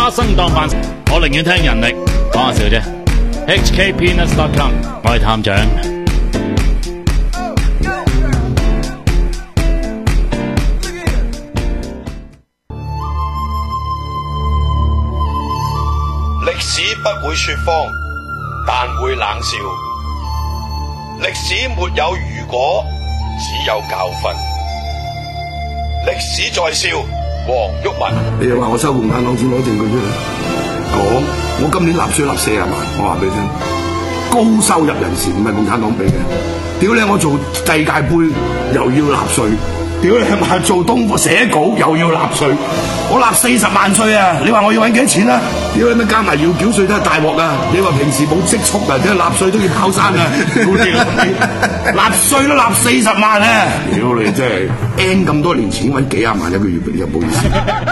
花生當飯，我寧願聽人力，講下笑啫。HKpeanuts.com， 我係探長。 歷史不會說謊，但會冷笑。歷史沒有如果，只有教訓。歷史在笑，黃毓民。 你又話我收共產黨錢攞證據出嚟講，我今年納稅納40萬，我話俾你聽，高收入人士唔係共產黨俾嘅。屌你，我做世界盃又要納稅，屌你係做東課寫稿又要納稅，我納40萬稅啊！你話我要揾幾多錢啊？屌你咩加埋要繳稅都係大鑊啊！你話平時冇積蓄啊，點解納稅都要跑山啊？納稅都納40萬啊！屌你真係 N 咁多年前揾幾廿萬一個月俾你，唔好意思。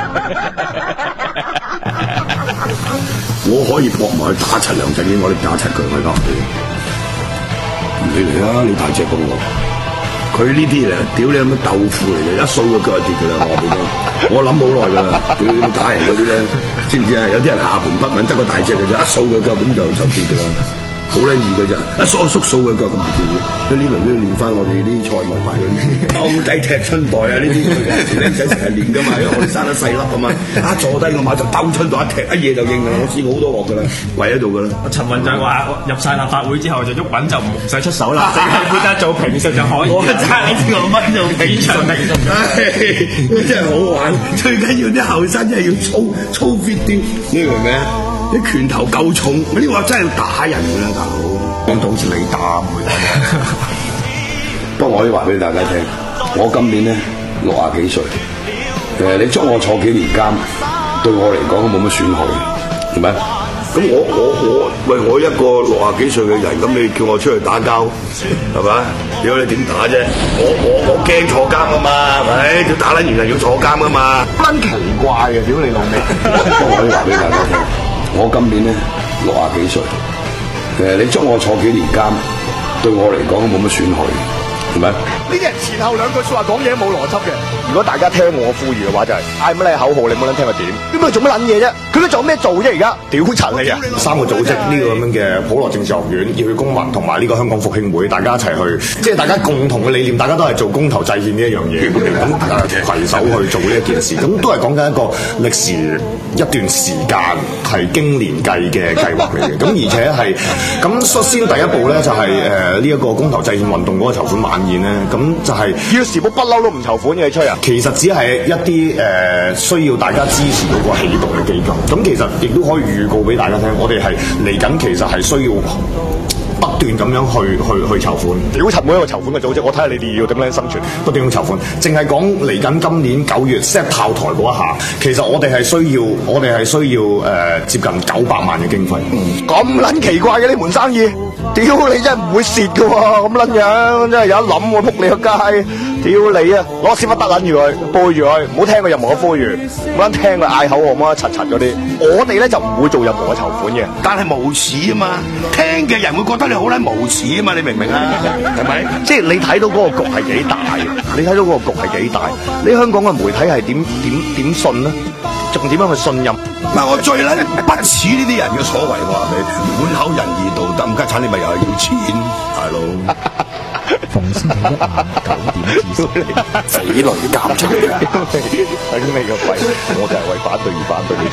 我可以搏埋去打柒梁振英，我哋打柒佢，我得你嚟啊！你大隻過我，佢呢啲嚟，屌你有乜豆腐嚟嘅，一掃個腳就跌㗎啦！我諗好耐㗎啦，屌你打人嗰啲咧，知唔知啊？有啲人下盤不穩，得個大隻嘅啫，一掃個腳咁就跌㗎啦。好撚易嘅咋，一縮數嘅腳咁唔掂嘅，所以呢輪都要練翻我哋啲賽務牌嗰啲歐仔踢春袋啊！呢啲僆仔成日練㗎嘛，因為我哋生得細粒啊嘛，一坐低個馬就兜春袋一踢，一嘢就應㗎啦！我試過好多鑊㗎啦，跪喺度㗎啦。 陳雲就話入晒立法會之後就毓民就唔使出手啦，淨係負責做評述就可以。我真係知我乜做評述， 真係好玩。最緊要啲後生真係要操 fit 啲，你明唔明啊？啲拳頭夠重，呢啲話真係打人㗎啦，大佬。講到好似你打唔會打。不過我可以話俾大家聽，我今年咧60幾歲，你捉我坐幾年監，對我嚟講都冇乜損害，係咪？咁我一個60幾歲嘅人，咁你叫我出去打交，係咪？屌你點打啫？我驚坐監啊嘛，係咪？要打撚完人要坐監啊嘛，撚奇怪嘅，屌你老味！不過我可以話俾大家聽。我今年咧60幾歲，你捉我坐幾年監，對我嚟講都冇乜損害，係咪？ 呢啲人前後兩句説話講嘢冇邏輯嘅。如果大家聽我呼籲嘅話，就係嗌乜嘢口號，你冇撚聽佢點？點解做乜撚嘢啫？佢都做咩做啫？而家屌柒你啊！3個組織呢個咁樣嘅普羅政治學院、熱血公民同埋呢個香港復興會，大家一齊去，即係大家共同嘅理念，大家都係做公投制憲呢一樣嘢，咁攜手去做呢一件事，咁都係講緊一個歷時一段時間係經年計嘅計劃嚟嘅。咁而且係咁率先第一步咧，就係呢一個公投制憲運動嗰個籌款晚宴咧，咁就係《要時報》不嬲都唔籌款嘅，你吹啊！其實只係一啲需要大家支持嗰個起動嘅基金。咁其實亦都可以預告俾大家聽，我哋係嚟緊，其實係需要不斷咁樣去籌款。屌柒每一個籌款嘅組織，我睇下你哋要點樣生存，不斷咁籌款。淨係講嚟緊今年9月 set 炮台嗰一下，其實我哋係需要接近900萬嘅經費。咁撚奇怪嘅呢門生意，屌你真係唔會蝕㗎喎，咁撚樣真係有一諗我撲你個街。屌你啊！攞屎忽得撚住佢，背住佢，唔好聽佢任何嘅呼籲，唔好聽佢嗌口號，乜柒柒嗰啲。我哋咧就唔會做任何嘅籌款嘅，但係無恥啊嘛！聽嘅人會覺得你好撚無恥啊嘛！你明唔明啊？係咪？即係你睇到嗰個局係幾大？你睇到嗰個局係幾大？你香港嘅媒體係點信咧？仲點樣去信任？嗱，我最撚不似呢啲人嘅所為，我話你滿口仁義道德，唔家產你咪又係要錢，大佬。 逢星期一晚9點至10， 死雷夾雜， 頂你個肺！我就係為反對而反對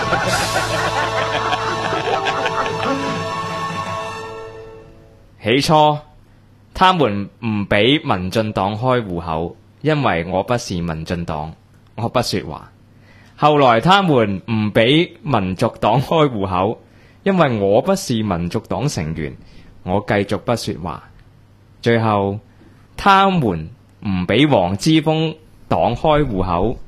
你出。起初，他們唔俾民進黨開戶口，因為我不是民進黨，我不說話。後來他們唔俾民族黨開戶口，因為我不是民族黨成員，我繼續不說話。最後，他們唔俾黃之鋒黨開戶口，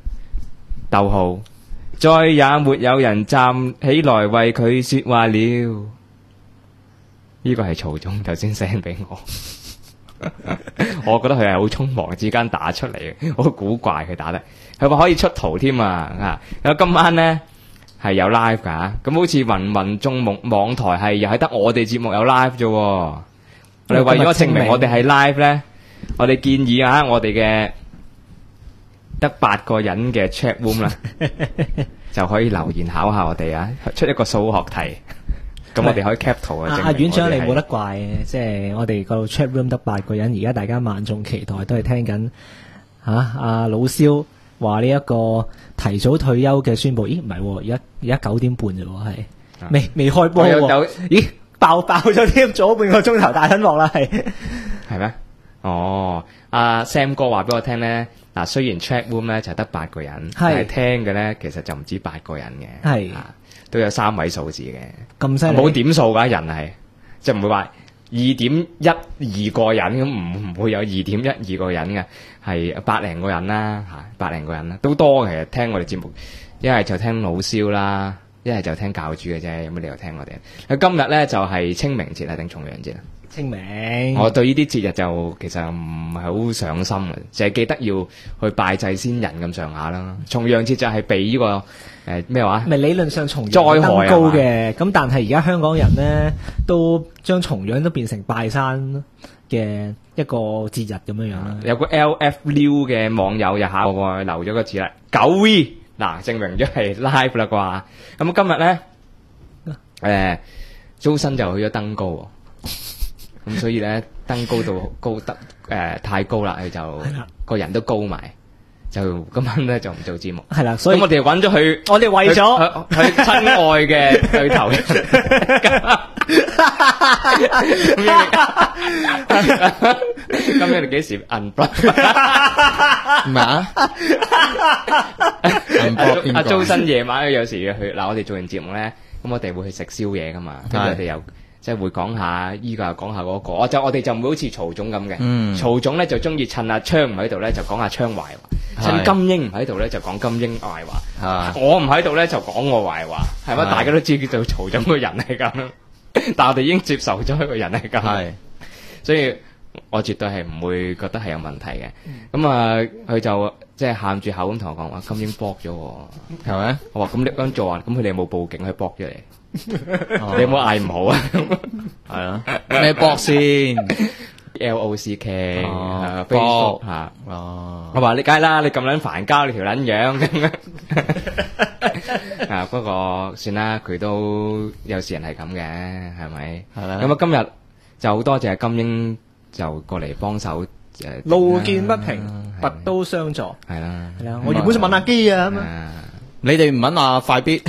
再也沒有人站起來為佢說話了。呢個係曹總頭先 send 俾我，我覺得佢係好匆忙之間打出嚟嘅，好古怪佢打得。佢話可以出圖添啊！咁今晚呢係有 live 㗎，咁好似民眾網台係又係得我哋節目有 live 啫。我哋為咗證明我哋係 live 呢，我哋建議我哋嘅得8個人嘅 chat room 啦， 就可以留言考下我哋啊，出一個數學題。咁我哋可以 cap 圖啊。 阿院長你冇得怪嘅，即係我哋個 chat room 得8個人，而家大家萬眾期待都係聽緊阿老蕭話呢一個提早退休嘅宣佈。咦，唔係喎，而家9點半啫喎，係未開波喎。咦，爆咗添，早半個鐘頭大吞幕啦，係咩？哦，阿 Sam 哥話俾我聽咧，嗱，雖然 chat room 咧就得8個人，但係聽嘅咧其實就唔止8個人嘅， 係都有3位數字嘅， 咁犀利， 冇點數㗎人係，即係唔會話2.12個人咁，唔會有2.12個人嘅，係百零個人啦，百零個人啦，都多嘅。其實聽我哋節目，一係就聽老蕭啦，一係就聽教主嘅啫，有乜理由聽我哋？今日咧就係清明節啊，定重陽節啊？ 清明， 我對呢啲節日就其實唔係好上心嘅，淨係記得要去拜祭先人咁上下啦。重陽節就係避呢個咩話？ 咪理論上重陽災害登高嘅，咁但係而家香港人咧都將重陽都變成拜山嘅一個節日咁樣樣啦。 有個 LF Liu 嘅網友又下我留咗個字啦，9V 嗱，證明咗係 live 啦啩。咁今日咧周身就去咗登高喎。咁所以咧登高到高得太高啦，佢就個人都高埋，就今晚咧就唔做節目。 係啦，所以咁我哋揾咗佢， 我哋為咗佢親愛嘅對頭。咁你哋幾時 unblock？ 唔係啊？ 阿周身夜晚有時去嗱，我哋做完節目咧，咁我哋會去食宵夜噶嘛，跟住我哋又。即係會講下依個講下嗰個，我哋就唔會好似曹總咁嘅。曹總咧就中意趁阿昌唔喺度咧就講阿昌壞話，趁金英唔喺度咧就講金英壞話。我唔喺度咧就講我壞話，係咪？大家都知叫做曹總個人係咁，但係我哋已經接受咗佢個人係咁，所以我絕對係唔會覺得係有問題嘅。咁佢就即係喊住口咁同我講話金英搏咗我，係咪？我話咁你咁做啊？咁佢哋有冇報警去搏咗你？你有冇嗌唔好啊？ 係啊，咩博先 ？LOCK Facebook 嚇，我話你梗係啦，你咁撚煩交你條撚樣啊！不過算啦，佢都有時人係咁嘅，係咪？係啦。咁啊，今日就好多謝金英就過嚟幫手路見不平，拔刀相助。 係啦， 係啦。我原本想問阿基啊， 你哋唔問阿快必？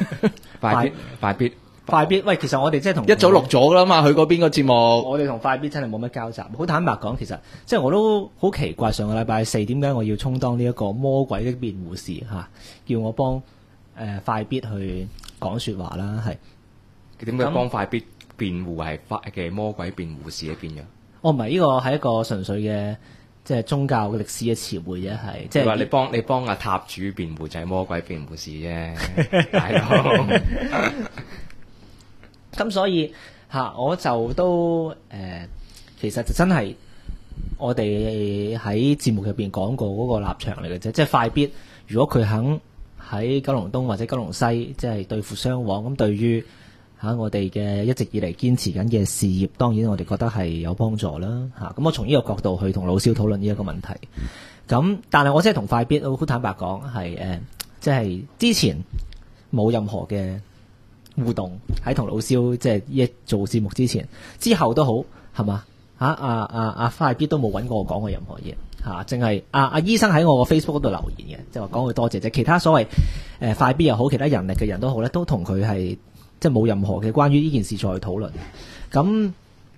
快必，喂，其實我哋即係同一早錄咗啦嘛，佢嗰邊個節目， 我哋同快必真係冇乜交集。好坦白講，其實即係我都好奇怪，上個禮拜4點解我要充當呢一個魔鬼的辯護士嚇，叫我幫快必去講説話啦，係點解幫快必辯護係嘅魔鬼辯護士咧變咗？ 我唔係，呢個係一個純粹嘅即係宗教嘅歷史嘅詞彙啫，係即係話你幫阿塔主辯護就係魔鬼辯護士啫，大佬。 咁所以我就都其實就真係我哋喺節目入邊講過嗰個立場嚟嘅啫，即係快必如果佢肯喺九龍東或者九龍西即係對付雙黃，咁對於我哋嘅一直以嚟堅持緊嘅事業，當然我哋覺得係有幫助啦嚇。咁我從呢個角度去同老蕭討論呢一個問題。咁但係我真係同快必好坦白講係即係之前冇任何嘅互動喺同老蕭即係做節目之前，之後都好係嘛阿快必都冇揾過我講過任何嘢嚇，淨係阿醫生喺我個 Facebook 嗰度留言嘅，即係話講佢多謝啫。其他所謂快必又好，其他人力嘅人都好咧，都同佢係即係冇任何嘅關於呢件事再討論。咁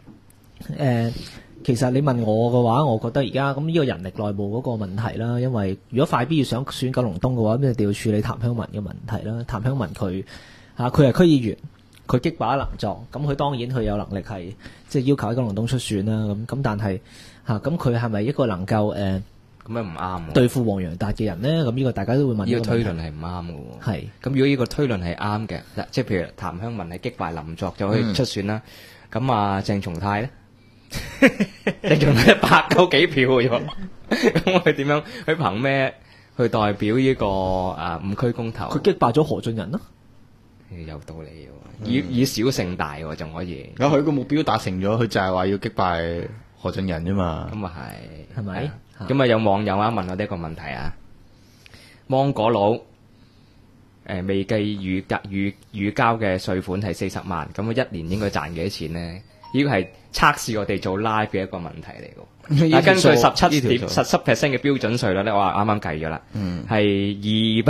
其實你問我嘅話，我覺得而家咁呢個人力內部嗰個問題啦，因為如果快必要想選九龍東嘅話，咁就要處理譚香文嘅問題啦。譚香文佢係區議員，佢擊敗能作，咁佢當然佢有能力係即係要求喺九龍東出選啦。咁但係咁佢係咪一個能夠咁樣唔啱對付黃洋達嘅人呢？咁呢個大家都會問。呢個推論係唔啱嘅喎。 係咁，如果呢個推論係啱嘅，即係譬如譚香文係擊敗林作就可以出選啦。咁鄭松泰咧，鄭松泰100幾票嘅啫，咁佢點樣？佢憑咩去代表呢個5區公投？ 佢擊敗咗何俊仁咯。 有道理喎，以小勝大喎，仲可以。 有佢個目標達成咗，佢就係話要擊敗何俊仁啫嘛。 咁啊係咪？咁有網友問我呢一個問題啊，芒果佬未計預交嘅稅款係40萬，咁我一年應該賺幾多錢咧？呢個係測試我哋做 live 嘅一個問題嚟嘅。根據17% 嘅標準稅率咧，我話啱啱計咗啦，係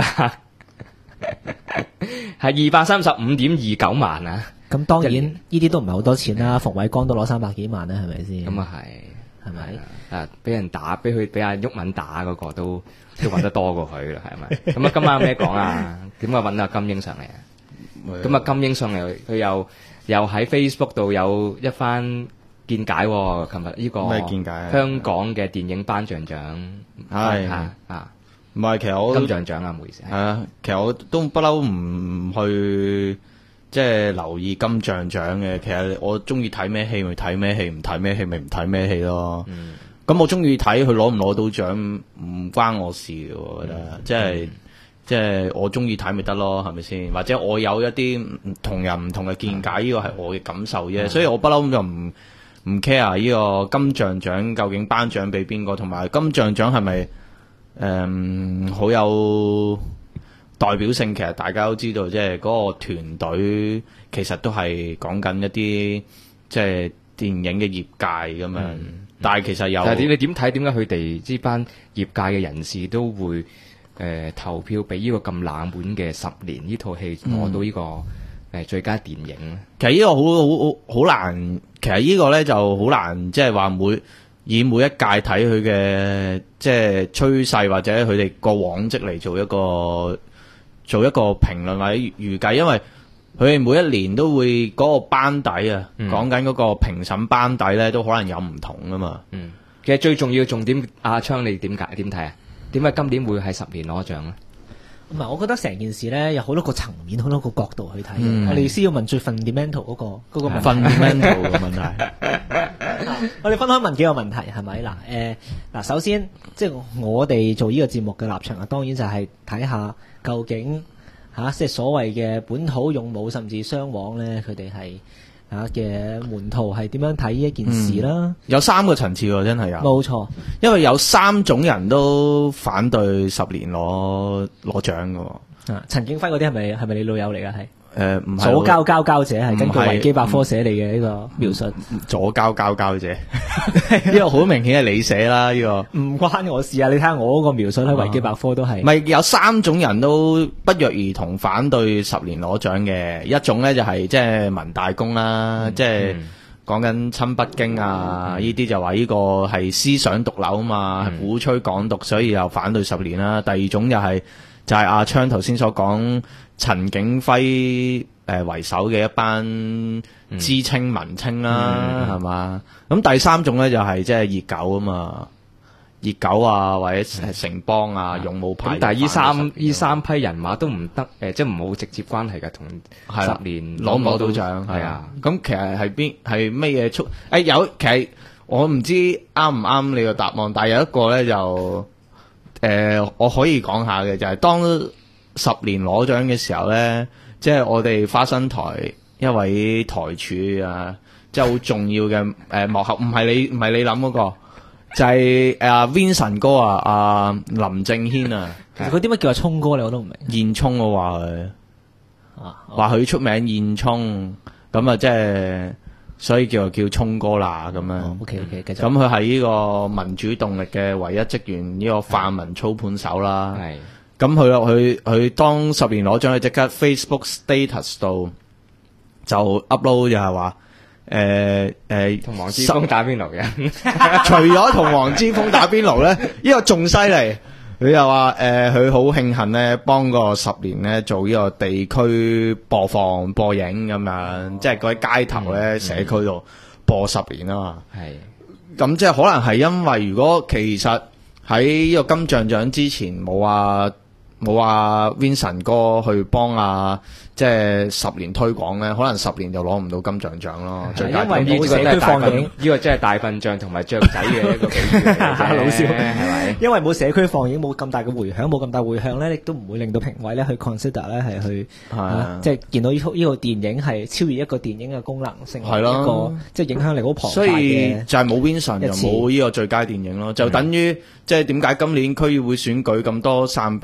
235.29萬啊！ 咁當然呢啲都唔係好多錢啦，馮偉光都攞300幾萬啦，係咪先？ 咁啊係咪？俾人打，俾阿毓民打嗰個都揾得多過佢啦，係咪？咁啊，今晚有咩講啊？點解揾阿金英上嚟啊？咁啊，金英上嚟，佢又喺 Facebook 度有一番見解喎。琴日呢個咩見解啊？ 香港嘅電影頒獎獎唔係，其實我金像獎啊，唔好意思。 係啊，其實我都不嬲唔去即係留意金像獎嘅。其實我中意睇咩戲咪睇咩戲，唔睇咩戲咪唔睇咩戲咯。咁我中意睇佢攞唔攞到獎唔關我事嘅，我覺得即係我中意睇咪得咯，係咪先？或者我有一啲同人唔同嘅見解，呢個係我嘅感受啫。所以我不嬲就唔 care 呢個金像獎究竟頒獎俾邊個，同埋金像獎係咪好有代表性？其實大家都知道，即係嗰個團隊其實都係講緊一啲即係電影嘅業界咁樣。但係其實有， 但係你點睇？點解佢哋呢班業界嘅人士都會投票俾呢個咁冷門嘅10年呢套戲攞到呢個最佳電影咧？ 其實呢個好難，其實呢個咧就好難，即係話以每一屆睇佢嘅即係趨勢或者佢哋個往績嚟做一個評論或者預計，因為佢哋每一年都會嗰個班底啊，講緊嗰個評審班底咧，都可能有唔同噶嘛。 其實最重要嘅重點，阿昌你點睇啊？點解今年會係10年攞獎咧？ 唔係，我覺得成件事咧有好多個層面、好多個角度去睇。我哋先要問最 fundamental 嗰個問題。 fundamental 嘅問題。 我哋分開問幾個問題係咪？嗱，首先即係我哋做呢個節目嘅立場啊，當然就係睇下究竟即係所謂嘅本土勇武甚至雙簧咧，佢哋係嘅門徒係點樣睇呢一件事啦？ 有3個層次喎，真係有。 冇錯， 因為有3種人都反對10年攞獎嘅。 陳景輝嗰啲係咪你老友嚟㗎？係唔係左交者係根據維基百科寫嚟嘅呢個描述。 左交者，呢個好明顯係你寫啦，呢個唔關我事啊！你睇下我嗰個描述喺維基百科都係。 咪有3種人都不約而同反對10年攞獎嘅，一種咧就係即係文大公啦，即係講緊親北京啊，呢啲就話呢個係思想毒瘤啊嘛，鼓吹港獨，所以又反對10年啦。第二種就係阿昌頭先所講陳景輝為首嘅一班知青文青啦，係嘛？咁第3種咧就係即係熱狗啊嘛，熱狗啊或者城邦啊勇武派。 但係呢三批人馬都唔得即係唔好直接關係嘅，同10年攞唔攞到獎係啊？咁其實係咩嘢促？有其實我唔知啱唔啱你個答案，但係有一個咧就我可以講下嘅就係當10年攞獎嘅時候咧，即係我哋花生台一位台柱啊，即係好重要嘅幕後，唔係你諗嗰個，就係Vincent 哥啊，林正軒啊。 其實佢點解叫阿聰哥咧？我都唔明。 燕聰我話佢，話佢出名燕聰，咁啊即係所以叫聰哥啦咁樣。 OK， 繼續。 咁佢係呢個民主動力嘅唯一職員，呢個泛民操盤手啦。係。咁佢當10年攞獎，佢即刻 Facebook status 度就 upload 就係話同黃之鋒打邊爐嘅， 除咗同黃之鋒打邊爐咧，呢個仲犀利。佢又話佢好慶幸咧，幫個10年咧做呢個地區播放播映咁樣，即係嗰啲街頭咧社區度播10年啊嘛。係。咁即係可能係因為如果其實喺呢個金像獎之前冇話 Vincent 哥去幫即係10年推廣咧，可能10年就攞唔到金像獎咯。 因為冇社區放映， 呢個真係大笨象同埋雀仔嘅一個比喻老少係咪？ 因為冇社區放映，冇咁大嘅迴響，冇咁大迴響咧，亦都唔會令到評委咧去 consider 咧係去即係見到呢套電影係超越一個電影嘅功能性，係一個即係影響力好龐大嘅。 所以就係冇 Vincent 就冇呢個最佳電影咯，就等於即係點解今年區議會選舉咁多散兵都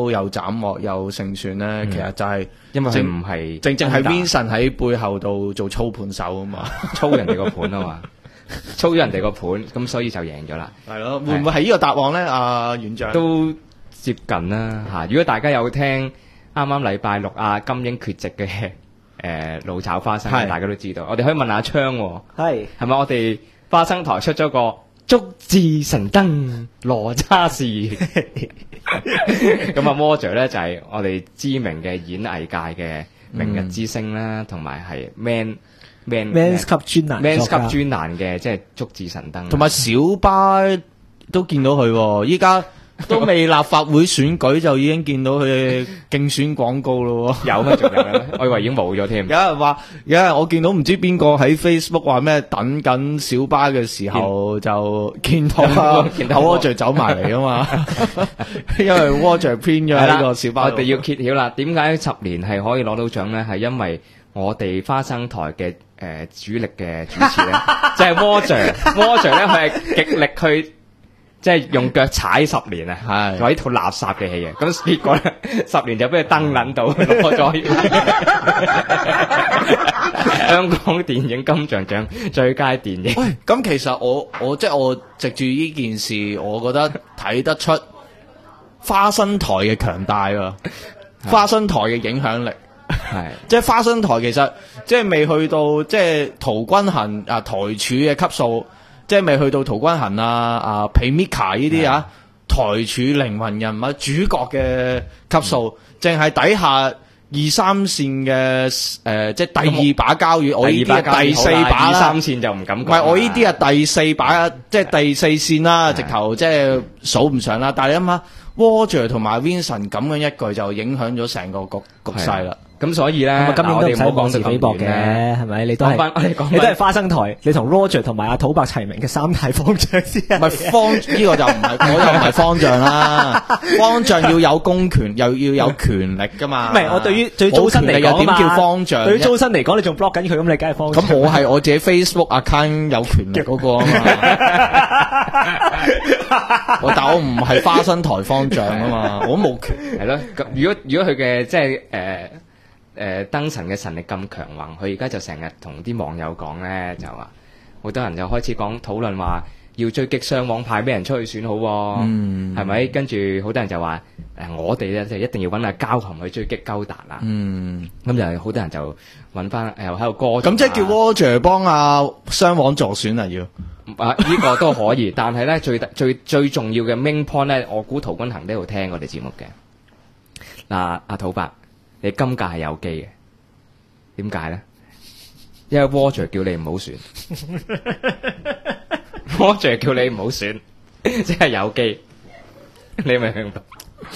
刀又斬獲又勝算咧，其實就係因為佢唔係正係 Vincent 喺背後度做操盤手啊嘛， 操人哋個盤啊嘛，操咗人哋個盤，咁所以就贏咗啦。 係咯，會唔會係呢個答案咧？阿院長都接近啦嚇。如果大家有聽啱啱禮拜六金英缺席嘅老炒花生，大家都知道。我哋可以問下昌喎，係咪我哋花生台出咗個足智神燈羅渣士？咁啊，Roger 咧就係我哋知名嘅演藝界嘅明日之星啦，同埋係 Men's Cup 專欄嘅即係足智神燈， 同埋小巴都見到佢喎，依家都未立法會選舉就已經見到佢競選廣告咯。 有咩？仲有咩？我以為已經冇咗添。 有人話，我見到唔知邊個喺 Facebook 話咩等緊小巴嘅時候就見到Roger 走埋嚟啊嘛，因為 Roger print 咗呢個小巴。 我哋要揭曉啦，點解10年係可以攞到獎咧？係因為我哋花生台嘅主力嘅主持咧，即係 Roger 咧，佢係極力去。即係用腳踩10年啊，係做呢套垃圾嘅戲啊，咁結果咧10年就俾佢登撚到攞咗香港電影金像獎最佳電影。 喂，咁其實我即係我藉住呢件事，我覺得睇得出花生台嘅強大啊，花生台嘅影響力係，即係花生台其實即係未去到即係陶君行台柱嘅級數。即係未去到陶君行皮 Mika 呢啲台柱靈魂人物主角嘅級數，淨係底下2、3線嘅即係第2把交椅，我呢啲係第4把啦。 2、3線就唔敢講。 唔係我呢啲係第4把，即係第4線啦，直頭即係數唔上啦。但係你諗下 ，Roger 同埋 Vincent 咁樣一句就影響咗成個局勢啦。 咁所以咧， 今年都唔使妄自菲薄嘅，係咪？你都係你都係花生台，你同 Roger 同埋阿土伯齊名嘅3大方丈先。 唔係方呢個就唔係，我又唔係方丈啦。方丈要有公權，又要有權力噶嘛。 唔係，我對於最早身嚟講點叫方丈？ 對於早身嚟講，你仲 block 緊佢，咁你梗係方丈。 咁我係我自己 Facebook account 有權力嗰個啊嘛。但我唔係花生台方丈啊嘛，我冇權。 係咯，咁如果佢嘅即係燈神嘅神力咁強橫，佢而家就成日同啲網友講咧，就話好多人就開始討論話要追擊雙王派咩人出去選好，係咪？跟住好多人就話我哋咧就一定要揾阿交含去追擊高達啦。咁就好多人就揾翻又喺度歌。 咁即係叫 Roger 幫阿雙王助選啊？要呢個都可以，但係咧最重要嘅 main point 咧，我估陶君行都有聽我哋節目嘅。嗱，阿土伯。你今屆係有機嘅，點解咧？因為 Roger 叫你唔好選，Roger 叫你唔好選，即係有機。你明唔明白？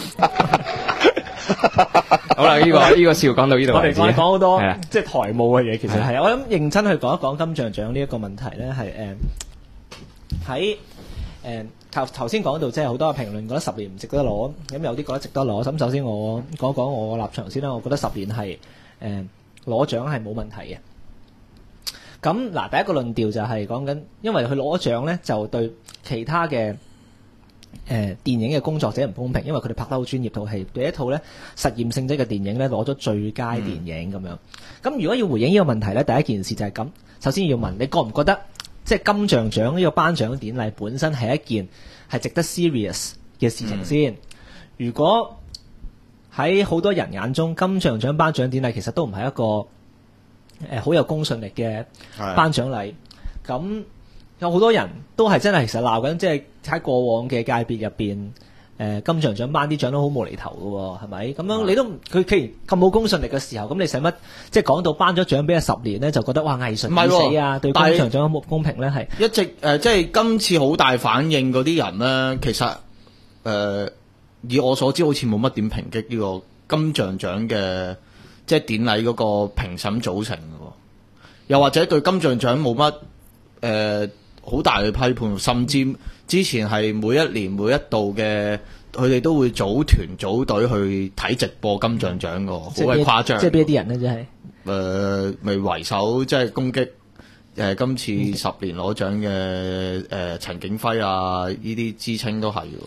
好啦，呢個笑講到呢度。 我哋講好多即係台務嘅嘢，其實係我諗認真去講一講金像獎呢一個問題咧，係喺頭先講到即係好多評論覺得10年唔值得攞，咁有啲覺得值得攞。咁首先我講講我立場先啦，我覺得10年係攞獎係冇問題嘅。咁嗱，第一個論調就係講緊，因為佢攞獎咧就對其他嘅電影嘅工作者唔公平，因為佢哋拍得好專業，套戲對一套咧實驗性質嘅電影咧攞咗最佳電影咁樣。咁如果要回應呢個問題咧，第一件事就係咁，首先要問你覺唔覺得？即係金像獎呢個頒獎典禮本身係一件係值得 serious 嘅事情先。如果喺好多人眼中，金像獎頒獎典禮其實都唔係一個好有公信力嘅頒獎禮。咁有好多人都係真係其實鬧緊，即係喺過往嘅界別入邊。金像獎頒啲獎都好無厘頭嘅，係咪？咁樣你都佢既然咁冇公信力嘅時候，咁你使乜即係講到頒咗獎俾佢10年咧，就覺得哇藝術已死啊，對金像獎冇公平咧？係一直即係今次好大反應嗰啲人咧，其實以我所知，好似冇乜點評擊呢個金像獎嘅即係典禮嗰個評審組成嘅，又或者對金像獎冇乜好大嘅批判，甚至之前係每一年每一度嘅，佢哋都會組團組隊去睇直播金像獎嘅，好鬼誇張。 即係邊一啲人咧？真係咪為首即係攻擊今次10年攞獎嘅陳景輝啊，呢啲知稱都係嘅。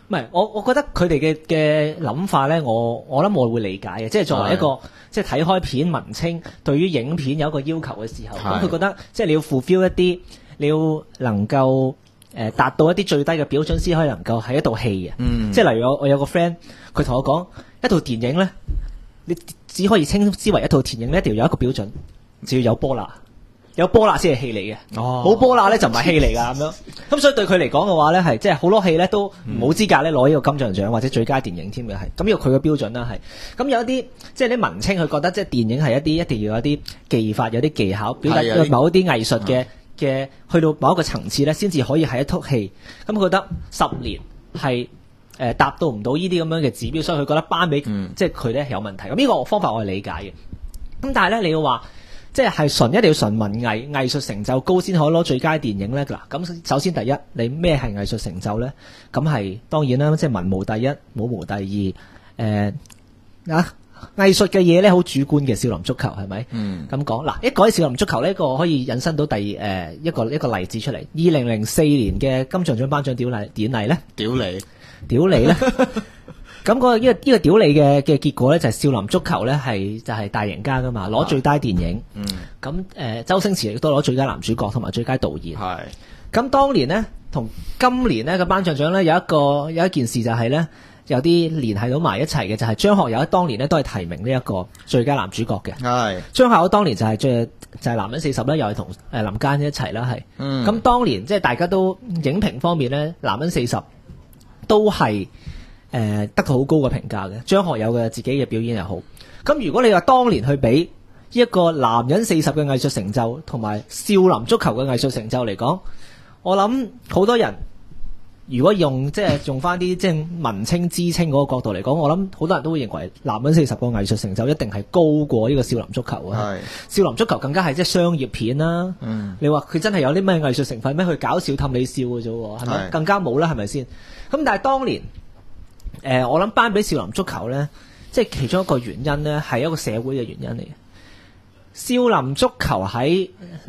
唔係，我覺得佢哋嘅諗法咧，我諗我會理解嘅，即係作為一個即係睇開片文青，對於影片有一個要求嘅時候，咁佢覺得即係你要 fulfill 一啲，你要能夠達到一啲最低嘅標準先可以能夠係一套戲嘅。即係例如我有個 friend，佢同我講一套電影咧，你只可以稱之為一套電影咧，一定要有一個標準，就要有波啦。有波辣先係戲嚟嘅，冇波辣咧就唔係戲嚟噶咁樣。咁所以對佢嚟講嘅話咧，係即係好多戲咧都冇資格咧攞呢個金像獎或者最佳電影添嘅係。咁呢個佢嘅標準啦係。咁有一啲即係啲文青佢覺得即係電影係一定要有啲技法、有啲技巧，表達某一啲藝術嘅去到某一個層次咧，先至可以係一套戲。咁佢覺得10年係達到唔到呢啲咁樣嘅指標，所以佢覺得頒俾即係佢咧係有問題。咁呢個方法我係理解嘅。咁但係咧你要話。即係一定要純文藝藝術成就高先可以攞最佳電影咧嗱，咁首先第一，你咩係藝術成就咧？咁係當然啦，即係文無第一，武無第二。藝術嘅嘢咧好主觀嘅，少林足球係咪？咁講嗱，一講起少林足球呢個可以引申到一個例子出嚟。2004年嘅金像獎頒獎典禮咧，屌你咧！咁呢個屌你嘅結果咧就係少林足球咧就係大贏家噶嘛，攞最佳電影。咁周星馳亦都攞最佳男主角同埋最佳導演。係。咁當年呢，同今年呢個頒獎獎咧有一件事就係咧有啲聯繫到埋一齊嘅，就係張學友當年咧都係提名呢一個最佳男主角嘅。係。張學友當年就係男人40咧，又係同林嘉欣一齊啦，係。咁當年即係大家都影評方面咧，男人40都係。得到好高嘅評價嘅，張學友嘅自己嘅表演又好。咁如果你話當年去比一個男人40嘅藝術成就同埋少林足球嘅藝術成就嚟講，我諗好多人如果用翻啲即係文青知青嗰個角度嚟講，我諗好多人都會認為男人40個藝術成就一定係高過呢個少林足球啊。少林足球更加係即係商業片啦。你話佢真係有啲咩藝術成分咩？去搞笑氹你笑嘅啫，係咪？更加冇啦，係咪先？咁但係當年。我諗頒俾少林足球呢，即係其中一個原因呢，係一個社會嘅原因嚟嘅。少林足球喺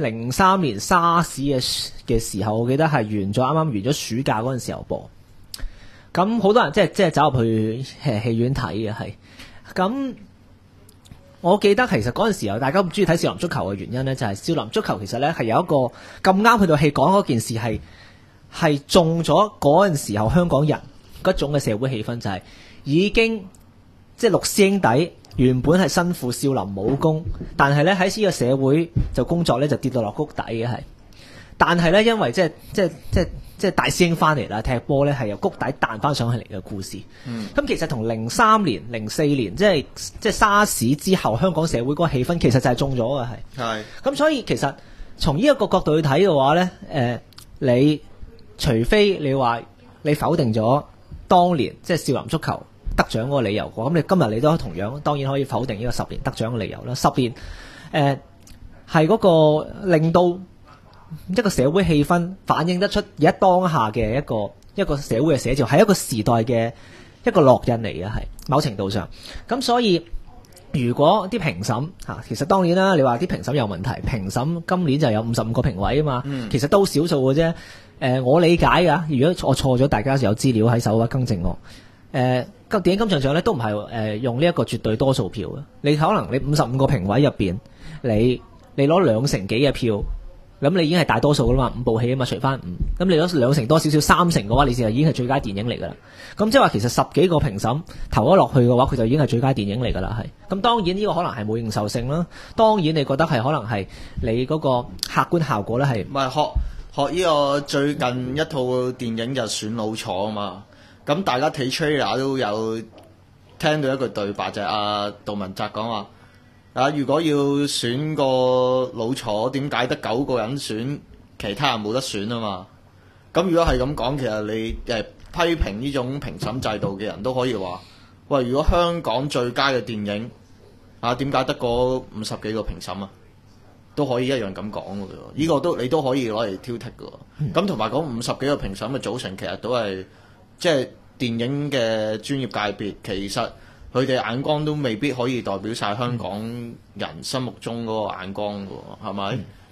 03年沙士嘅時候，我記得係啱啱完咗暑假嗰陣時候播。咁好多人即係走入去戲院睇嘅係。咁我記得其實嗰陣時候，大家唔中意睇少林足球嘅原因呢，就係少林足球其實呢係有一個咁啱去到戲講嗰件事係中咗嗰陣時候香港人。嗰種嘅社會氣氛就係已經即係六師兄弟原本係身負少林武功，但係咧喺呢個社會就工作咧就跌到落谷底嘅係。但係咧因為即係大師兄翻嚟啦，踢波咧係由谷底彈翻上去嚟嘅故事。咁其實同03年、04年即係沙士之後香港社會嗰個氣氛其實就係中咗嘅係。咁所以其實從呢一個角度去睇嘅話咧，你除非你話你否定咗。當年即係少林足球得獎嗰個理由，咁你今日你都同樣當然可以否定呢個10年得獎嘅理由啦。10年係嗰個令到一個社會氣氛反映得出而家當下嘅一個社會嘅寫照，係一個時代嘅一個烙印嚟嘅，係某程度上。咁所以如果啲評審其實當然啦，你話啲評審有問題，評審今年就有55個評委啊嘛，其實都少數嘅啫。我理解㗎，如果我錯咗，大家有資料喺手嘅話更正我。電影金像獎咧都唔係用呢一個絕對多數票嘅，你可能你55個評委入邊，你攞2成幾嘅票，咁你已經係大多數㗎啦嘛，5部戲啊嘛，除翻5，咁你攞2成多少少3成嘅話，你就已經係最佳電影嚟㗎啦。咁即係話其實10幾個評審投咗落去嘅話，佢就已經係最佳電影嚟㗎啦，係。咁當然呢個可能係冇認受性啦，當然你覺得係可能係你嗰個客觀效果咧係。 唔係學呢個最近一套電影就選老楚啊嘛，咁大家睇 trailer 都有聽到一句對白，就係杜汶澤講話如果要選個老楚，點解得9個人選，其他人冇得選啊嘛？咁如果係咁講，其實你批評呢種評審制度嘅人都可以話，喂，如果香港最佳嘅電影點解得嗰50幾個評審啊？都可以一樣咁講嘅喎，呢個你都可以攞嚟挑剔嘅喎。咁同埋講50幾個評審嘅組成，其實都係即係電影嘅專業界別，其實佢哋眼光都未必可以代表晒香港人心目中嗰個眼光嘅喎，係咪？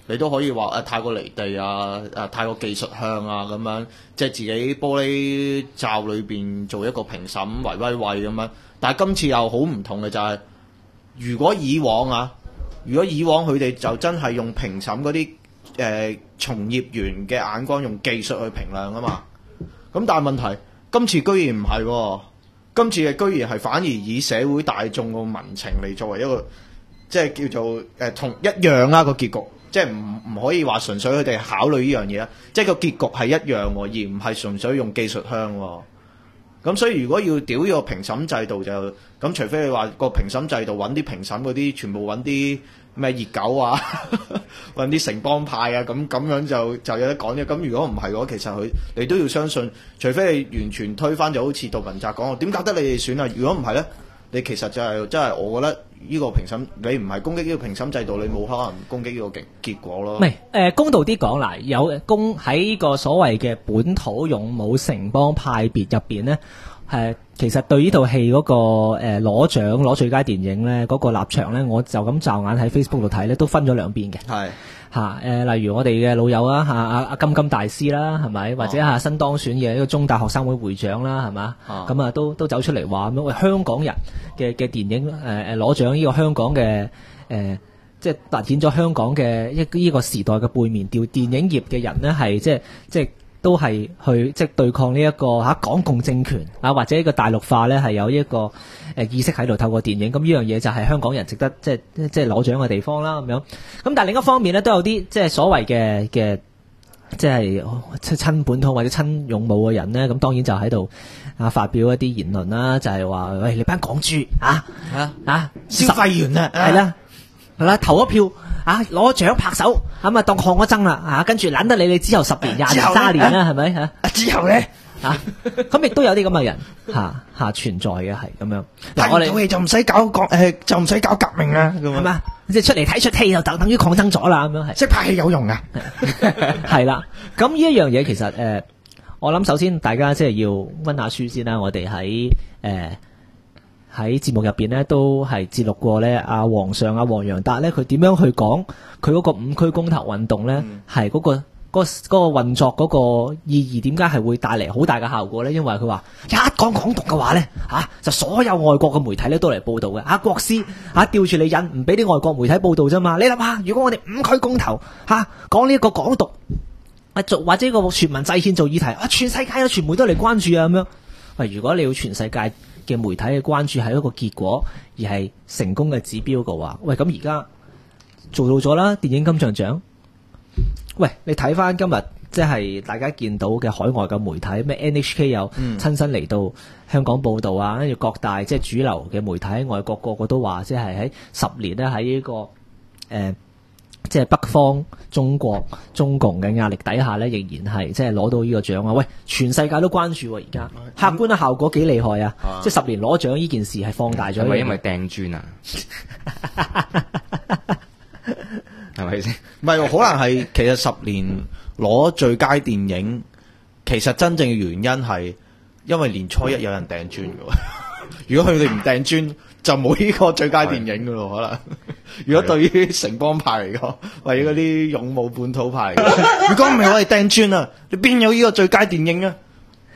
你都可以話太過離地啊，太過技術向啊咁樣，即係自己玻璃罩裏邊做一個評審維威畏咁樣。但係今次又好唔同嘅就係、如果以往佢哋就真係用評審嗰啲從業員嘅眼光，用技術去評量啊嘛。咁但係問題今次居然唔係喎，今次居然係反而以社會大眾個民情嚟作為一個即係叫做同一樣啦個結局，即係唔可以話純粹佢哋考慮呢樣嘢啦，即係個結局係一樣喎，而唔係純粹用技術向喎。咁所以如果要屌呢個評審制度就咁，除非你話個評審制度揾啲評審嗰啲全部揾啲咩熱狗啊，揾啲城邦派啊，咁樣就有得講啫。咁如果唔係嘅話，其實你都要相信，除非你完全推翻，就好似杜汶澤講，點解得你哋選啊？如果唔係咧，你其實就係真係我覺得呢個評審，你唔係攻擊呢個評審制度，你冇可能攻擊呢個結果咯。 唔係公道啲講啦，有喺呢個所謂嘅本土勇武城邦派別入邊咧，其實對呢套戲嗰個攞獎攞最佳電影咧嗰個立場咧，我就咁驟眼喺 Facebook 度睇咧，都分咗兩邊嘅。係例如我哋嘅老友啊，阿金大師啦，係咪？或者新當選嘅一個中大學生會會長啦，係嘛？咁啊都走出嚟話咁樣，喂，香港人嘅電影攞獎呢個香港嘅即係凸顯咗香港嘅呢個時代嘅背面，調電影業嘅人呢係即係都係去即係對抗呢一個港共政權啊，或者呢個大陸化呢係有一個意識喺度，透過電影咁呢樣嘢就係香港人值得即係攞獎嘅地方啦咁樣。咁但係另一方面呢，都有啲即係所謂嘅即係親本土或者親勇武嘅人呢，咁當然就喺度發表一啲言論啦，就係話喂，你班港豬消費完啦，係啦投咗票攞獎拍手咁當抗咗爭啦跟住懶得理你之後10年20年30年啦，係咪之後咧咁亦都有啲咁嘅人存在嘅，係咁樣。嗱，我哋就唔使搞革命啦，係嘛？即係出嚟睇出戲就等於抗爭咗啦，咁樣係識拍戲有用噶，係啦。咁呢一樣嘢其實我諗首先大家即係要溫下書先啦。我哋喺節目入邊咧都係節錄過咧阿皇上黃洋達咧佢點樣去講佢嗰個5區公投運動咧係嗰個運作嗰個意義，點解係會帶嚟好大嘅效果咧？因為佢話一講港獨嘅話咧就所有外國嘅媒體咧都嚟報道嘅國師吊住你引唔俾啲外國媒體報道啫嘛。你諗下，如果我哋5區公投講呢一個港獨或者個全民制憲做議題全世界嘅傳媒都嚟關注咁樣。喂，如果你要全世界嘅媒體嘅關注係一個結果，而係成功嘅指標嘅話，喂，咁而家做到咗啦，電影金像獎。喂，你睇翻今日即係大家見到嘅海外嘅媒體，咩 NHK 又親身嚟到香港報道跟住各大即係主流嘅媒體，外國個個都話，即係喺10年咧喺呢個即係北方中共嘅壓力底下咧，仍然係即係攞到呢個獎啊！喂，全世界都關注而家，客觀嘅效果幾厲害啊！即係10年攞獎呢件事係放大咗，係咪因為掟磚啊？係咪先？ 唔係，可能係其實10年攞最佳電影，其實真正嘅原因係因為年初一有人掟磚嘅。如果佢哋唔掟磚，就冇呢個最佳電影嘅咯。可能如果對於城邦派嚟講，或者嗰啲勇武本土派嚟講，如果唔係我哋掟磚啊，你邊有呢個最佳電影啊？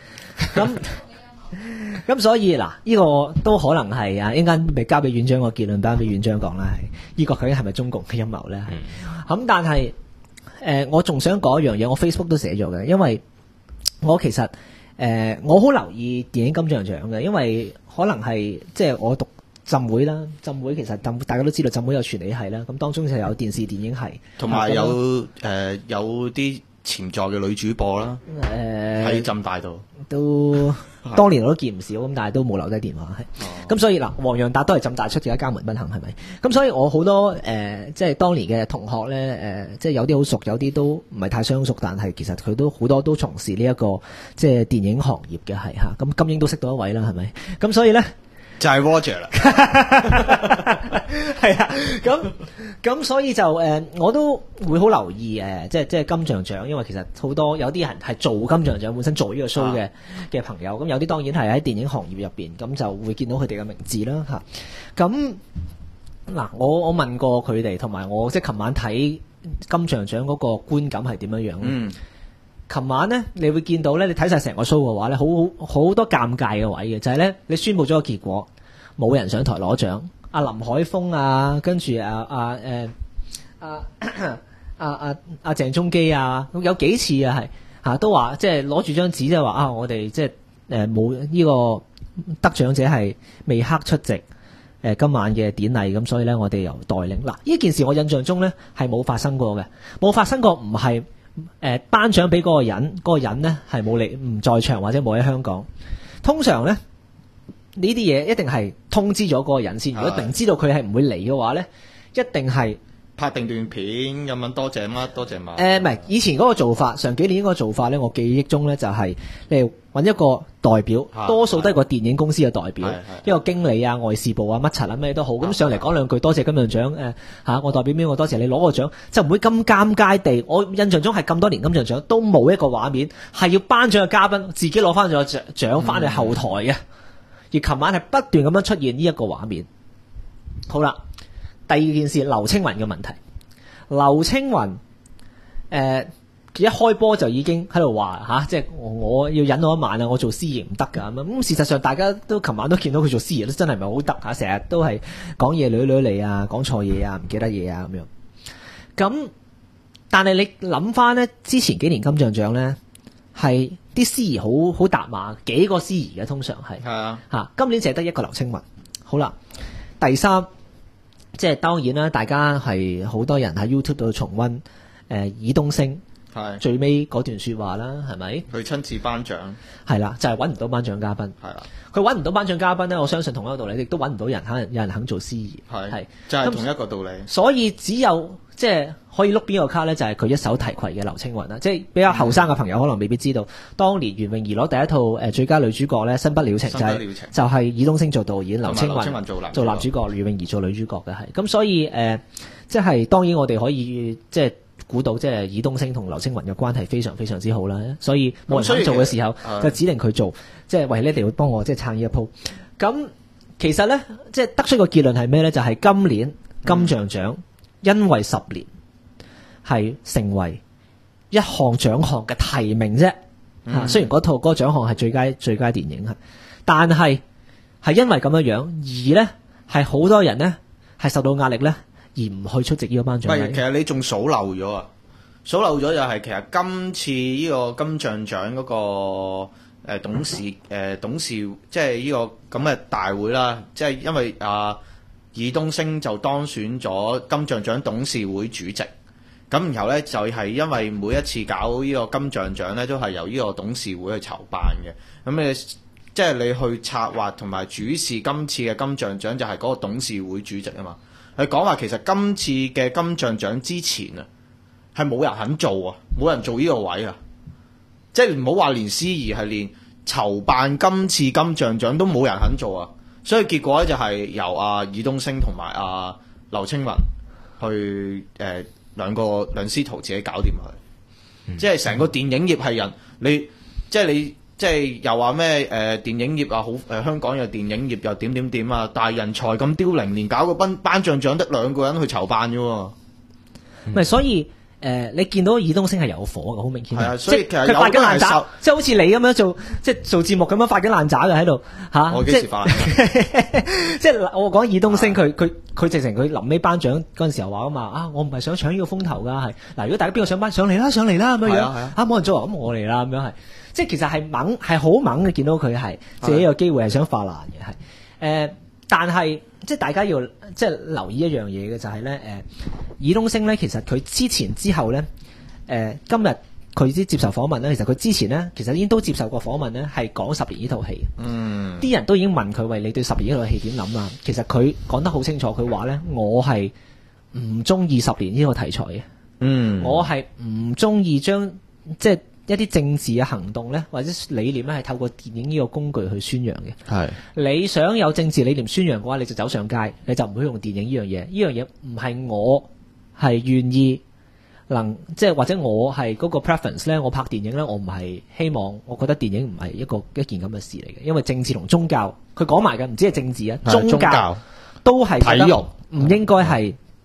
咁所以嗱，呢個都可能係應該咪交俾院長個結論，俾院長講啦。係呢個究竟係咪中共嘅陰謀咧？咁但係我仲想講一樣嘢，我 Facebook 都寫咗嘅，因為我其實我好留意電影金像獎嘅，因為可能係即係我讀浸會啦，浸會其實大家都知道浸會有傳理系啦，咁當中就有電視電影系，同埋有啲潛在嘅女主播啦，喺浸大度都當年我都見唔少，咁但係都冇留低電話，咁所以嗱，黃洋達都係浸大出嘅，家門不幸係咪？咁所以我好多即係當年嘅同學咧，即係有啲好熟，有啲都唔係太相熟，但係其實佢都好多都從事呢一個即係電影行業嘅係嚇，咁金英都識到一位啦，係咪？咁所以咧。 就係 Roger 啦， 係啊，咁所以就我都會好留意即係金像獎，因為其實好多有啲人係做金像獎本身做呢個 show 嘅朋友，咁有啲當然係喺電影行業入邊，咁就會見到佢哋嘅名字啦嚇。咁嗱，我問過佢哋，同埋我即係琴晚睇金像獎嗰個觀感係點樣樣。 嗯， 琴晚咧，你會見到咧，你睇晒成個 show 嘅話咧，好多尷尬嘅位嘅，就係咧，你宣佈咗個結果，冇人上台攞獎，阿林海峰啊，跟住鄭中基啊，有幾次啊係都話即係攞住張紙即係話啊，我哋即係冇呢個得獎者係未刻出席今晚嘅典禮，咁所以咧我哋由代領嗱呢件事，我印象中咧係冇發生過嘅，冇發生過唔係。頒獎俾嗰個人呢係冇嚟，唔在場或者冇喺香港。通常呢啲嘢一定係通知咗嗰個人先。如果明知道佢係唔會嚟嘅話呢，一定係拍定段片咁樣多謝乜多謝乜。 唔係以前嗰個做法，上幾年嗰個做法呢，我記憶中呢就係你揾一個代表，多數都係個電影公司嘅代表，一個經理啊、外事部啊、乜柒啊咩都好，咁上嚟講兩句多謝金像獎我代表邊個多謝你攞個獎，就唔會咁尷尬地。我印象中係咁多年金像獎都冇一個畫面係要頒獎嘅嘉賓自己攞翻咗獎翻去後台嘅，而琴晚係不斷咁樣出現呢一個畫面。好啦，第二件事，劉青雲嘅問題，劉青雲一開波就已經喺度話即係我要忍我一晚啊！我做司儀唔得㗎咁。事實上大家都琴晚都見到佢做司儀都真係唔係好得成日都係講嘢捋捋嚟啊，講錯嘢啊，唔記得嘢啊咁樣。咁但係你諗翻呢，之前幾年金像獎呢，係啲司儀好搭馬，幾個司儀嘅通常係今年淨係得一個劉青雲。好啦，第三即係當然啦，大家係好多人喺 YouTube 度重溫爾冬陞。最尾嗰段說話啦，係咪？ 佢親自頒獎， 係啦，就係揾唔到頒獎嘉賓。係啦，佢揾唔到頒獎嘉賓咧，我相信同一個道理，亦都揾唔到有人肯做司儀。係， 就係同一個道理。 所以只有即係可以碌邊個卡咧，就係佢一手提攜嘅劉青雲啦。即係比較後生嘅朋友可能未必知道，當年袁詠儀攞第一套最佳女主角咧，《新不了情》就係爾冬陞做導演，劉青雲做男主角，袁詠儀做女主角嘅係。咁所以即係當然我哋可以即係。估到即係爾冬陞同劉青雲嘅關係非常非常之好啦，所以冇人肯做嘅時候就指定佢做，即係喂，你一定要幫我即係撐呢一鋪。咁其實咧，即係得出個結論係咩咧？就係今年金像獎因為10年係成為一項獎項嘅提名啫。雖然嗰個獎項係最佳電影但係因為咁樣樣而咧係好多人咧係受到壓力咧。而唔去出席呢個頒獎禮。 其實你仲數漏咗啊！數漏咗就係其實今次呢個金像獎嗰個董事即係呢個咁嘅大會啦，即係因為爾冬陞就當選咗金像獎董事會主席，咁然後咧就係因為每一次搞呢個金像獎咧都係由呢個董事會去籌辦嘅，咁你即係你去策劃同埋主持今次嘅金像獎就係嗰個董事會主席啊嘛。佢講話其實今次嘅金像獎之前啊，係冇人肯做啊，冇人做呢個位啊，即係唔好話連司儀，係連籌辦今次金像獎都冇人肯做啊，所以結果咧就係由爾冬陞同埋劉青雲去兩師徒自己搞掂佢，即係成個電影業係人即係又話咩電影業啊好香港有電影業又點啊，但係人才咁凋零，連搞個頒獎獎得2個人去籌辦啫喎。 所以你見到爾冬陞係有火嘅，好明顯。 係啊，所以其實佢發緊爛渣，即係好似你咁樣做節目咁樣發緊爛渣嘅喺度嚇。 我幾時發？ 即係我講爾冬陞，佢直情佢臨尾頒獎嗰陣時候話啊嘛，我唔係想搶呢個風頭㗎，係嗱，如果大家邊個想頒上嚟啦咁樣樣冇人做咁我嚟啦咁樣係。即係其實係好猛嘅，見到佢係借呢個機會係想發爛嘅係但係即係大家要即係留意一樣嘢嘅就係咧爾冬陞咧，其實佢之前之後咧今日佢啲接受訪問咧，其實佢之前咧其實已經都接受過訪問咧，係講10年呢套戲。啲人都已經問佢喂，你對10年呢套戲點諗啊？其實佢講得好清楚，佢話咧我係唔中意10年呢個題材嘅。我係唔中意將即係一啲政治嘅行動咧，或者理念咧，係透過電影呢個工具去宣揚嘅。係你想有政治理念宣揚嘅話，你就走上街，你就唔會用電影呢樣嘢。呢樣嘢唔係我係願意即係或者我係嗰個 preference 咧，我拍電影咧，我唔係希望，我覺得電影唔係一件咁嘅事嚟嘅。因為政治同宗教，佢講埋嘅唔止係政治啊，宗教都係體育唔應該係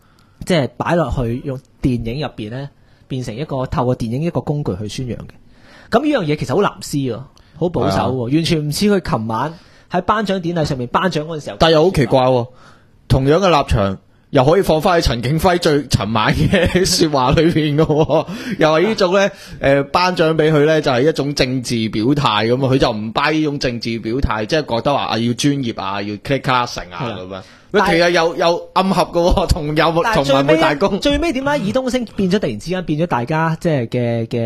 即係擺落去用電影入邊咧，變成一個透過電影一個工具去宣揚嘅。咁呢樣嘢其實好藍絲啊，好保守喎，完全唔似佢琴晚喺頒獎典禮上面頒獎嗰陣時候。 但係又好奇怪喎，同樣嘅立場又可以放翻喺陳景輝最尋晚嘅說話裏邊嘅喎，又係呢種咧頒獎俾佢咧就係一種政治表態咁啊，佢就唔 buy 呢種政治表態，即係覺得話啊要專業啊，要 click classing 啊咁樣。佢其實有暗合嘅喎，同埋冇大功。 最尾點解爾冬升變咗突然之間變咗大家即係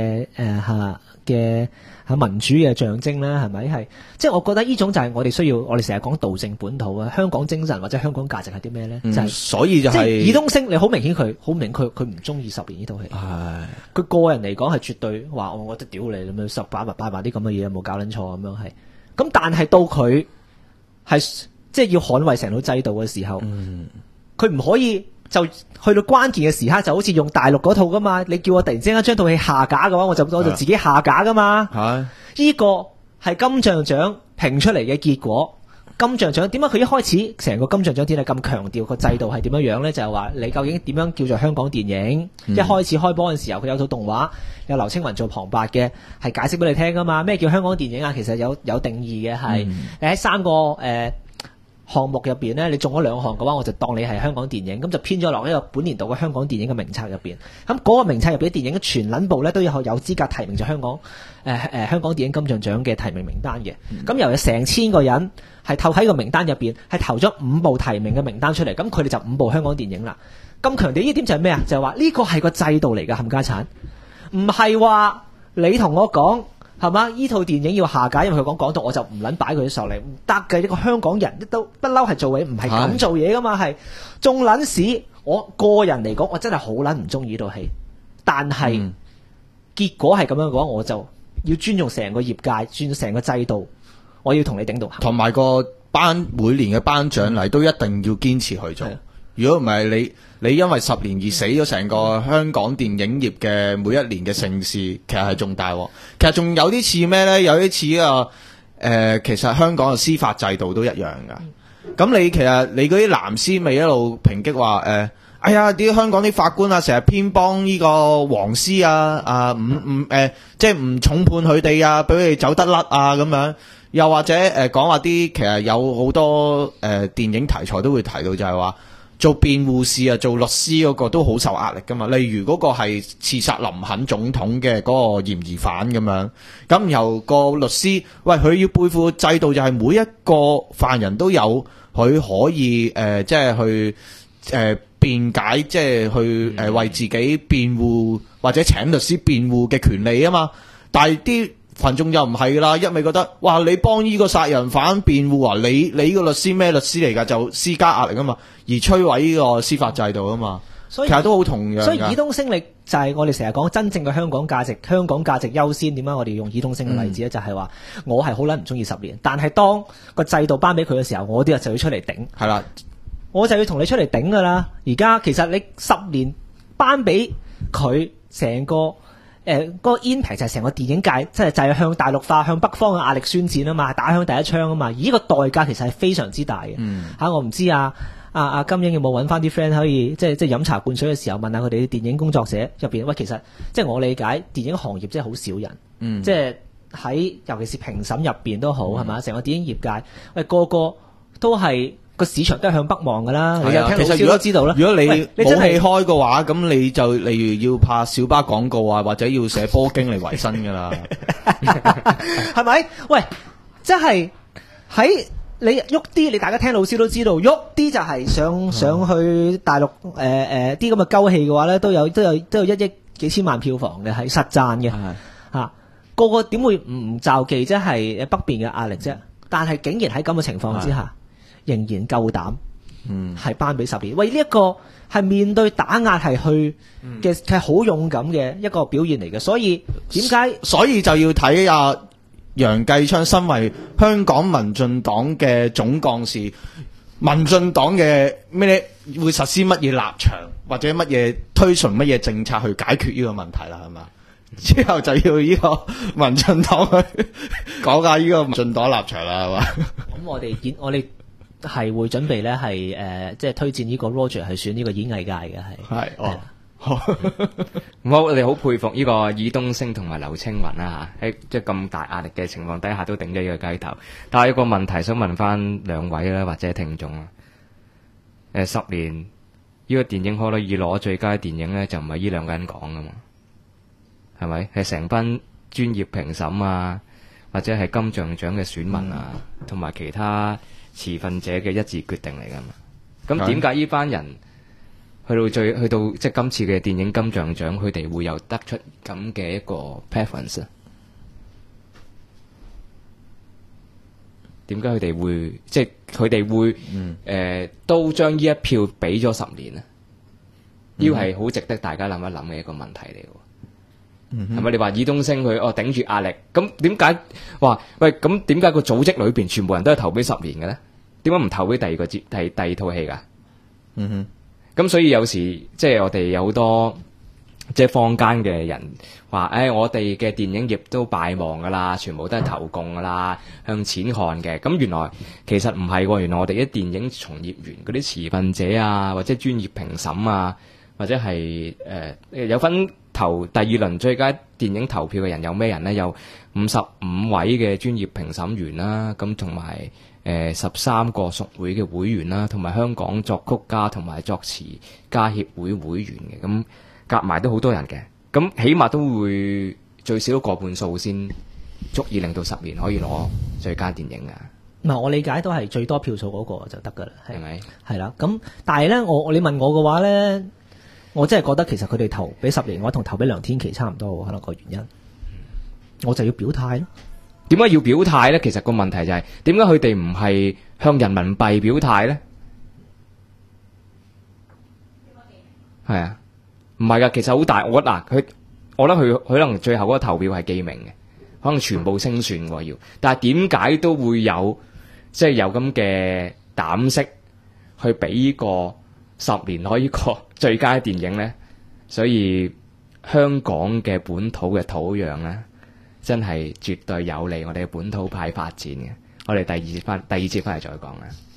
嘅民主嘅象徵咧？係咪係？即係我覺得呢種就係我哋需要，我哋成日講道正本土啊，香港精神或者香港價值係啲咩咧？就係所以就係爾冬升，你好明顯佢唔中意10年呢套戲。佢個人嚟講係絕對話我覺得屌你咁樣十擺埋啲咁嘅嘢，有冇搞撚錯咁樣係。咁但係到佢係即係要捍衛成套制度嘅時候，佢唔可以就去到關鍵嘅時刻就好似用大陸嗰套噶嘛。你叫我突然之間將套戲下架嘅話，我就自己下架噶嘛。呢個係金像獎評出嚟嘅結果。金像獎點解佢一開始成個金像獎典禮咁強調個制度係點樣呢？就係話你究竟點樣叫做香港電影？一開始開播嘅時候，佢有套動畫，有劉青雲做旁白嘅，係解釋俾你聽噶嘛。咩叫香港電影啊？其實有定義嘅係，你喺3個項目入邊呢，你中咗2項嘅話，我就當你係香港電影，咁就編咗落呢個本年度嘅香港電影嘅名冊入邊。咁嗰個名冊入邊嘅電影全撚部呢都有資格提名咗香港電影金像獎嘅提名名單嘅。咁由成千個人係透喺個名單入邊係投咗5部提名嘅名單出嚟，咁佢哋就5部香港電影啦。咁強調呢點就係咩啊？就係話呢個係個制度嚟嘅冚家產，唔係話你同我講。係嘛？依套電影要下架，因為佢講港獨，我就唔撚擺佢上嚟，唔得嘅。呢個香港人都不嬲係做嘢，唔係咁做嘢噶嘛，係仲撚屎。我個人嚟講，我真係好撚唔中意呢套戲，但係結果係咁樣嘅話，我就要尊重成個業界，尊重成個制度，我要同你頂到行。 同埋個每年嘅頒獎禮都一定要堅持去做。如果唔係你因為10年而死咗成個香港電影業嘅每一年嘅盛事，其實係仲大鑊。其實仲有啲似咩呢？有啲似啊其實香港嘅司法制度都一樣噶。咁其實你嗰啲藍絲咪一路抨擊話哎呀啲香港啲法官啊，成日偏幫呢個黃絲啊即係唔重判佢哋啊，俾佢哋走得甩啊咁樣。又或者講話啲其實有好多電影題材都會提到，就係話。做辯護士啊，做律師嗰個都好受壓力噶嘛。例如嗰個係刺殺林肯總統嘅嗰個嫌疑犯咁樣，咁然後個律師，喂佢要背負制度就係每一個犯人都有佢可以即係去辯解，即係去為自己辯護或者請律師辯護嘅權利啊嘛。但係啲群眾又唔係噶啦，一味覺得哇你幫呢個殺人犯辯護啊，你呢個律師咩律師嚟㗎？就施加壓力啊嘛，而摧毀呢個司法制度啊嘛。所以其實都好同樣。 所以爾冬升力就係我哋成日講真正嘅香港價值，香港價值優先。點解我哋用爾冬升嘅例子咧？就係話我係好撚唔中意10年，但係當個制度頒俾佢嘅時候，我啲人就要出嚟頂。 係啦， 我就要同你出嚟頂㗎啦。而家其實你10年頒俾佢成個。嗰個 impact 就係成個電影界，即係就係向大陸化、向北方嘅壓力宣戰啊嘛，打響第一槍啊嘛。而呢個代價其實係非常之大嘅。我唔知金英有冇揾翻啲 friend 可以即係飲茶灌水嘅時候問下佢哋啲電影工作者入邊，喂，其實即係我理解電影行業真係好少人，即係喺尤其是評審入邊都好係嘛，成個電影業界，喂個個都係。個市場都係向北望噶啦，你就聽老師都知道啦。 如果你冇戲開嘅話，咁你就例如要拍小巴廣告啊，或者要寫波經嚟維生噶啦， 係咪？喂，即係喺你喐啲，你大家聽老師都知道，喐啲就係上去大陸啲咁嘅鳩戲嘅話咧，都有1億幾千萬票房嘅，係實賺嘅嚇。個個點會唔罩忌即係北邊嘅壓力啫？但係竟然喺咁嘅情況之下。仍然夠膽，係頒俾10年。喂，呢一個係面對打壓係去嘅，係好勇敢嘅一個表現嚟嘅。所以點解？所以就要睇阿楊繼昌身為香港民進黨嘅總幹事，民進黨嘅咩會實施乜嘢立場，或者乜嘢推崇乜嘢政策去解決呢個問題啦，係嘛？之後就要呢個民進黨去講下呢個民進黨立場啦，係嘛？ 咁我哋係會準備咧即係推薦呢個 Roger 係選呢個演藝界嘅係哦。 我哋好佩服呢個爾冬陞同埋劉青雲啦嚇，喺即係咁大壓力嘅情況底下都頂咗呢個雞頭。但係有個問題想問翻兩位啦，或者聽眾啊。10年呢個電影可以攞最佳電影咧，就唔係呢兩個人講噶嘛，係咪？係成班專業評審啊，或者係金像獎嘅選民啊，同埋其他持份者嘅一致決定嚟噶嘛。咁點解呢班人去到即係今次嘅電影金像獎，佢哋會有得出咁嘅一個 preference？點解佢哋會即係佢哋會都將呢一票俾咗10年啊？呢個係好值得大家諗一諗嘅一個問題嚟喎。係咪？你話爾冬陞佢頂住壓力，咁點解話喂？咁點解個組織裏邊全部人都係投俾10年嘅咧？點解唔投俾第二套戲㗎？咁所以有時即係我哋有好多即係坊間嘅人話，我哋嘅電影業都敗亡㗎啦，全部都係投共㗎啦，向錢看嘅。咁原來其實唔係喎，原來我哋啲電影從業員嗰啲持份者啊，或者專業評審啊，或者係有分投第二輪最佳電影投票嘅人有咩人呢？有55位嘅專業評審員啦，咁同埋13個屬會嘅會員啦，同埋香港作曲家同埋作詞家協會會員嘅，咁夾埋都好多人嘅，咁起碼都會最少過半數先足以令到10年可以攞最佳電影啊！ 嗱，我理解都係最多票數嗰個就得㗎啦， 係咪？ 係啦，咁但係咧，你問我嘅話咧，我真係覺得其實佢哋投俾10年，我同投俾梁天琦差唔多，可能個原因，我就要表態咯。 點解要表態咧？其實個問題就係點解佢哋唔係向人民幣表態咧？係啊，唔係噶，其實好大。我覺得佢可能最後嗰個投票係記名嘅，可能全部清算喎要。但係點解都會有即係有咁嘅膽識去俾呢個10年攞呢個最佳電影咧？所以香港嘅本土嘅土壤咧，真係絕對有利我哋本土派發展嘅。我哋第二節翻嚟再講啦。